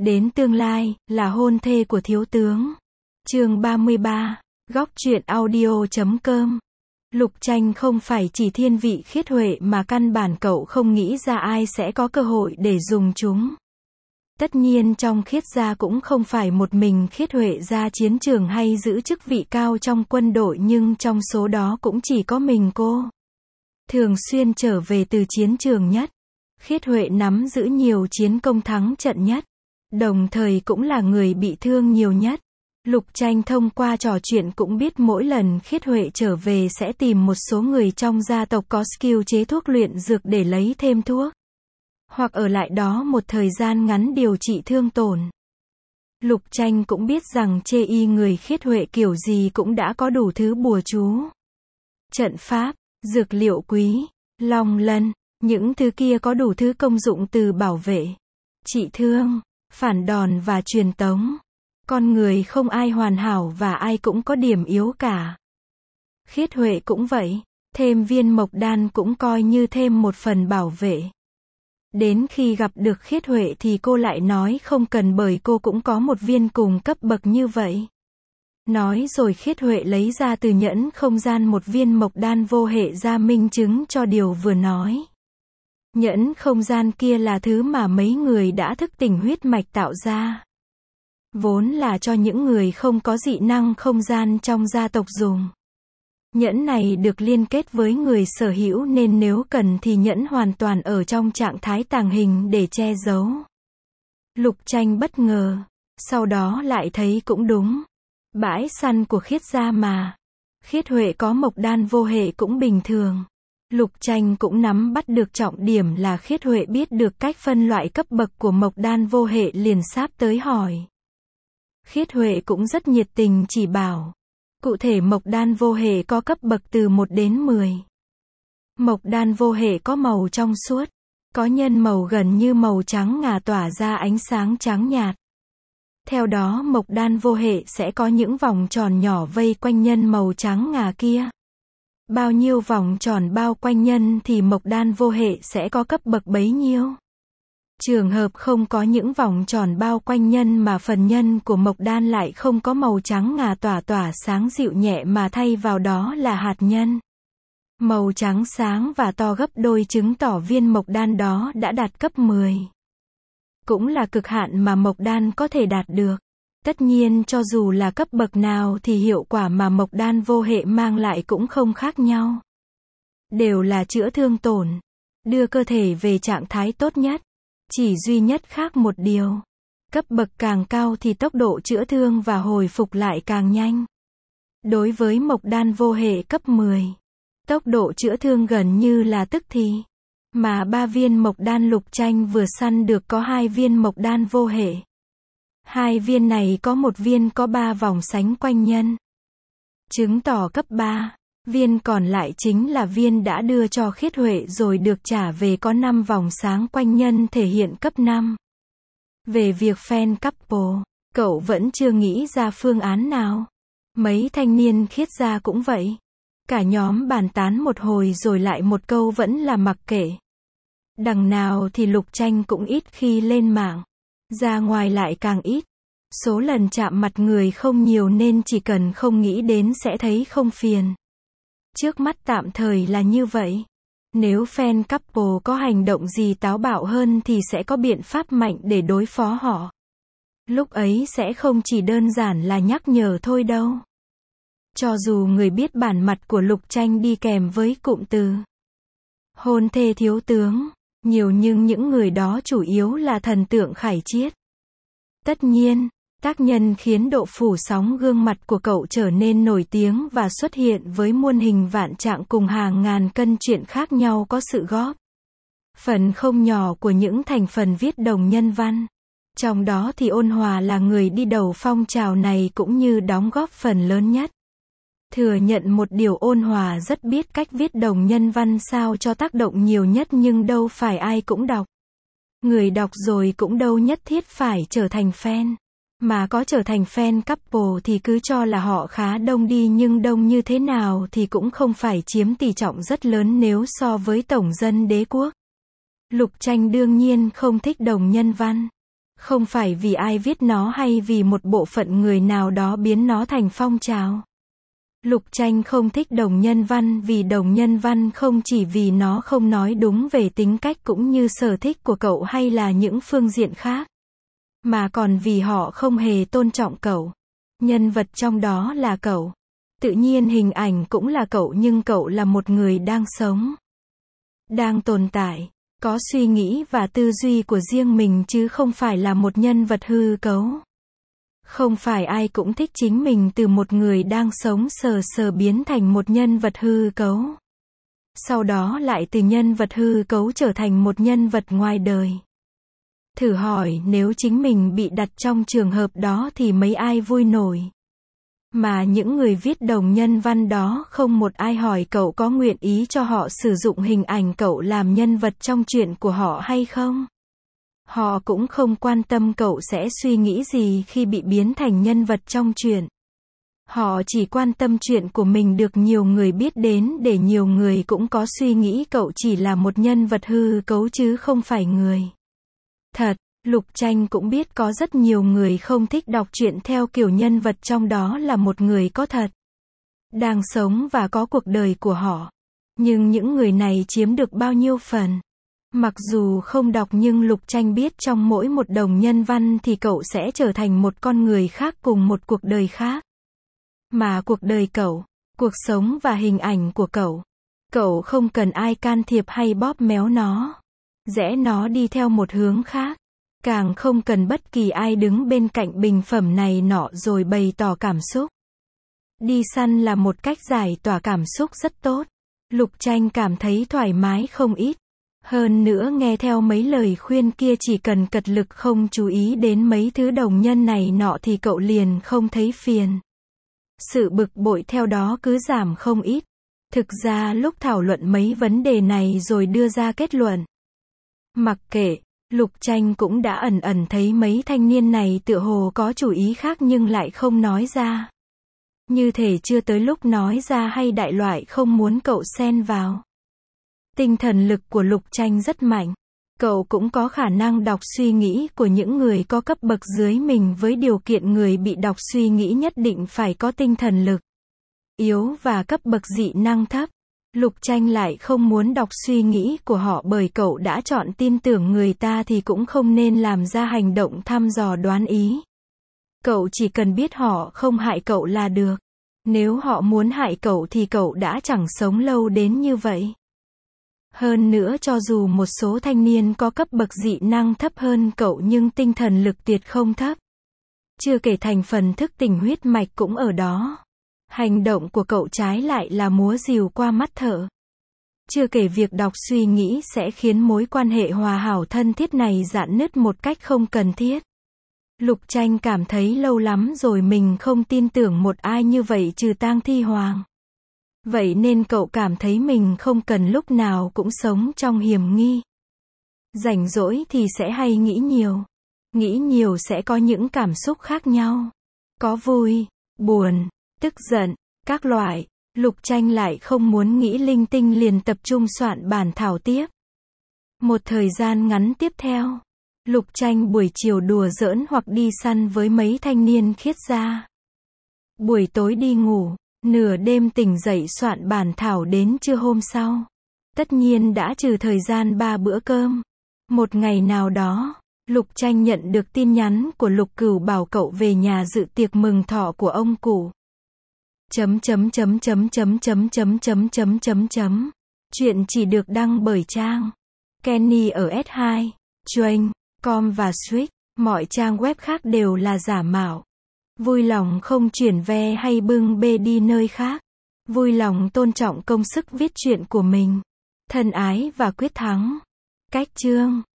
Đến tương lai, là hôn thê của thiếu tướng. Chương 33, góc truyện audio.com. Lục Tranh không phải chỉ thiên vị khiết huệ mà căn bản cậu không nghĩ ra ai sẽ có cơ hội để dùng chúng. Tất nhiên trong khiết gia cũng không phải một mình khiết huệ ra chiến trường hay giữ chức vị cao trong quân đội, nhưng trong số đó cũng chỉ có mình cô thường xuyên trở về từ chiến trường nhất. Khiết huệ nắm giữ nhiều chiến công thắng trận nhất, đồng thời cũng là người bị thương nhiều nhất. Lục Tranh thông qua trò chuyện cũng biết mỗi lần khiết huệ trở về sẽ tìm một số người trong gia tộc có skill chế thuốc luyện dược để lấy thêm thuốc, hoặc ở lại đó một thời gian ngắn điều trị thương tổn. Lục Tranh cũng biết rằng chê y người khiết huệ kiểu gì cũng đã có đủ thứ bùa chú, trận pháp, dược liệu quý, long lân, những thứ kia có đủ thứ công dụng từ bảo vệ, trị thương, phản đòn và truyền tống. Con người không ai hoàn hảo và ai cũng có điểm yếu cả. Khiết huệ cũng vậy, thêm viên mộc đan cũng coi như thêm một phần bảo vệ. Đến khi gặp được khiết huệ thì cô lại nói không cần, bởi cô cũng có một viên cùng cấp bậc như vậy. Nói rồi khiết huệ lấy ra từ nhẫn không gian một viên mộc đan vô hệ ra minh chứng cho điều vừa nói. Nhẫn không gian kia là thứ mà mấy người đã thức tỉnh huyết mạch tạo ra, vốn là cho những người không có dị năng không gian trong gia tộc dùng. Nhẫn này được liên kết với người sở hữu nên nếu cần thì nhẫn hoàn toàn ở trong trạng thái tàng hình để che giấu. Lục Tranh bất ngờ, sau đó lại thấy cũng đúng. Bãi săn của khiết gia mà. Khiết huệ có mộc đan vô hệ cũng bình thường. Lục Tranh cũng nắm bắt được trọng điểm là khiết huệ biết được cách phân loại cấp bậc của mộc đan vô hệ, liền sáp tới hỏi. Khiết huệ cũng rất nhiệt tình chỉ bảo. Cụ thể mộc đan vô hệ có cấp bậc từ 1 đến 10. Mộc đan vô hệ có màu trong suốt, có nhân màu gần như màu trắng ngà tỏa ra ánh sáng trắng nhạt. Theo đó mộc đan vô hệ sẽ có những vòng tròn nhỏ vây quanh nhân màu trắng ngà kia. Bao nhiêu vòng tròn bao quanh nhân thì mộc đan vô hệ sẽ có cấp bậc bấy nhiêu. Trường hợp không có những vòng tròn bao quanh nhân mà phần nhân của mộc đan lại không có màu trắng ngà tỏa sáng dịu nhẹ mà thay vào đó là hạt nhân màu trắng sáng và to gấp đôi, chứng tỏ viên mộc đan đó đã đạt cấp 10. Cũng là cực hạn mà mộc đan có thể đạt được. Tất nhiên cho dù là cấp bậc nào thì hiệu quả mà mộc đan vô hệ mang lại cũng không khác nhau. Đều là chữa thương tổn, đưa cơ thể về trạng thái tốt nhất. Chỉ duy nhất khác một điều. Cấp bậc càng cao thì tốc độ chữa thương và hồi phục lại càng nhanh. Đối với mộc đan vô hệ cấp 10, tốc độ chữa thương gần như là tức thì. Mà 3 viên mộc đan Lục Tranh vừa săn được có 2 viên mộc đan vô hệ. 2 viên này có một viên có 3 vòng sánh quanh nhân, chứng tỏ cấp 3. Viên còn lại chính là viên đã đưa cho khiết huệ rồi được trả về, có 5 vòng sáng quanh nhân thể hiện cấp 5. Về việc fan couple, cậu vẫn chưa nghĩ ra phương án nào. Mấy thanh niên khiết gia cũng vậy. Cả nhóm bàn tán một hồi rồi lại một câu vẫn là mặc kệ. Đằng nào thì Lục Tranh cũng ít khi lên mạng, ra ngoài lại càng ít. Số lần chạm mặt người không nhiều nên chỉ cần không nghĩ đến sẽ thấy không phiền. Trước mắt tạm thời là như vậy. Nếu fan couple có hành động gì táo bạo hơn thì sẽ có biện pháp mạnh để đối phó họ. Lúc ấy sẽ không chỉ đơn giản là nhắc nhở thôi đâu. Cho dù người biết bản mặt của Lục Tranh đi kèm với cụm từ hôn thê thiếu tướng nhiều, nhưng những người đó chủ yếu là thần tượng Khải Chiết. Tất nhiên, tác nhân khiến độ phủ sóng gương mặt của cậu trở nên nổi tiếng và xuất hiện với muôn hình vạn trạng cùng hàng ngàn cân chuyện khác nhau có sự góp phần không nhỏ của những thành phần viết đồng nhân văn. Trong đó thì Ôn Hòa là người đi đầu phong trào này cũng như đóng góp phần lớn nhất. Thừa nhận một điều, Ôn Hòa rất biết cách viết đồng nhân văn sao cho tác động nhiều nhất, nhưng đâu phải ai cũng đọc. Người đọc rồi cũng đâu nhất thiết phải trở thành fan. Mà có trở thành fan couple thì cứ cho là họ khá đông đi, nhưng đông như thế nào thì cũng không phải chiếm tỷ trọng rất lớn nếu so với tổng dân đế quốc. Lục Tranh đương nhiên không thích đồng nhân văn. Không phải vì ai viết nó hay vì một bộ phận người nào đó biến nó thành phong trào. Lục Tranh không thích đồng nhân văn vì đồng nhân văn không chỉ vì nó không nói đúng về tính cách cũng như sở thích của cậu hay là những phương diện khác, mà còn vì họ không hề tôn trọng cậu. Nhân vật trong đó là cậu. Tự nhiên hình ảnh cũng là cậu nhưng cậu là một người đang sống, đang tồn tại, có suy nghĩ và tư duy của riêng mình chứ không phải là một nhân vật hư cấu. Không phải ai cũng thích chính mình từ một người đang sống sờ sờ biến thành một nhân vật hư cấu. Sau đó lại từ nhân vật hư cấu trở thành một nhân vật ngoài đời. Thử hỏi nếu chính mình bị đặt trong trường hợp đó thì mấy ai vui nổi. Mà những người viết đồng nhân văn đó không một ai hỏi cậu có nguyện ý cho họ sử dụng hình ảnh cậu làm nhân vật trong chuyện của họ hay không. Họ cũng không quan tâm cậu sẽ suy nghĩ gì khi bị biến thành nhân vật trong chuyện. Họ chỉ quan tâm chuyện của mình được nhiều người biết đến để nhiều người cũng có suy nghĩ cậu chỉ là một nhân vật hư cấu chứ không phải người thật. Lục Tranh cũng biết có rất nhiều người không thích đọc truyện theo kiểu nhân vật trong đó là một người có thật, đang sống và có cuộc đời của họ. Nhưng những người này chiếm được bao nhiêu phần? Mặc dù không đọc nhưng Lục Tranh biết trong mỗi một đồng nhân văn thì cậu sẽ trở thành một con người khác cùng một cuộc đời khác. Mà cuộc đời cậu, cuộc sống và hình ảnh của cậu không cần ai can thiệp hay bóp méo nó, rẽ nó đi theo một hướng khác. Càng không cần bất kỳ ai đứng bên cạnh bình phẩm này nọ rồi bày tỏ cảm xúc. Đi săn là một cách giải tỏa cảm xúc rất tốt. Lục Tranh cảm thấy thoải mái không ít. Hơn nữa nghe theo mấy lời khuyên kia chỉ cần cật lực không chú ý đến mấy thứ đồng nhân này nọ thì cậu liền không thấy phiền. Sự bực bội theo đó cứ giảm không ít. Thực ra lúc thảo luận mấy vấn đề này rồi đưa ra kết luận. Mặc kệ, Lục Tranh cũng đã ẩn ẩn thấy mấy thanh niên này tựa hồ có chủ ý khác nhưng lại không nói ra. Như thể chưa tới lúc nói ra hay đại loại không muốn cậu xen vào. Tinh thần lực của Lục Tranh rất mạnh. Cậu cũng có khả năng đọc suy nghĩ của những người có cấp bậc dưới mình với điều kiện người bị đọc suy nghĩ nhất định phải có tinh thần lực yếu và cấp bậc dị năng thấp. Lục Tranh lại không muốn đọc suy nghĩ của họ bởi cậu đã chọn tin tưởng người ta thì cũng không nên làm ra hành động thăm dò đoán ý. Cậu chỉ cần biết họ không hại cậu là được. Nếu họ muốn hại cậu thì cậu đã chẳng sống lâu đến như vậy. Hơn nữa cho dù một số thanh niên có cấp bậc dị năng thấp hơn cậu nhưng tinh thần lực tuyệt không thấp. Chưa kể thành phần thức tỉnh huyết mạch cũng ở đó. Hành động của cậu trái lại là múa rìu qua mắt thợ. Chưa kể việc đọc suy nghĩ sẽ khiến mối quan hệ hòa hảo thân thiết này rạn nứt một cách không cần thiết. Lục Tranh cảm thấy lâu lắm rồi mình không tin tưởng một ai như vậy trừ Tang Thi Hoàng. Vậy nên cậu cảm thấy mình không cần lúc nào cũng sống trong hiểm nghi. Rảnh rỗi thì sẽ hay nghĩ nhiều. Nghĩ nhiều sẽ có những cảm xúc khác nhau. Có vui, buồn, tức giận, các loại. Lục Tranh lại không muốn nghĩ linh tinh liền tập trung soạn bản thảo tiếp. Một thời gian ngắn tiếp theo, Lục Tranh buổi chiều đùa giỡn hoặc đi săn với mấy thanh niên khiết gia. Buổi tối đi ngủ, nửa đêm tỉnh dậy soạn bản thảo đến trưa hôm sau. Tất nhiên đã trừ thời gian 3 bữa cơm. Một ngày nào đó, Lục Tranh nhận được tin nhắn của Lục Cửu bảo cậu về nhà dự tiệc mừng thọ của ông cụ. Chuyện chỉ được đăng bởi trang Kenny ở S2, Train.com và Switch. Mọi trang web khác đều là giả mạo. Vui lòng không chuyển ve hay bưng bê đi nơi khác. Vui lòng tôn trọng công sức viết truyện của mình. Thân ái và quyết thắng. Cách chương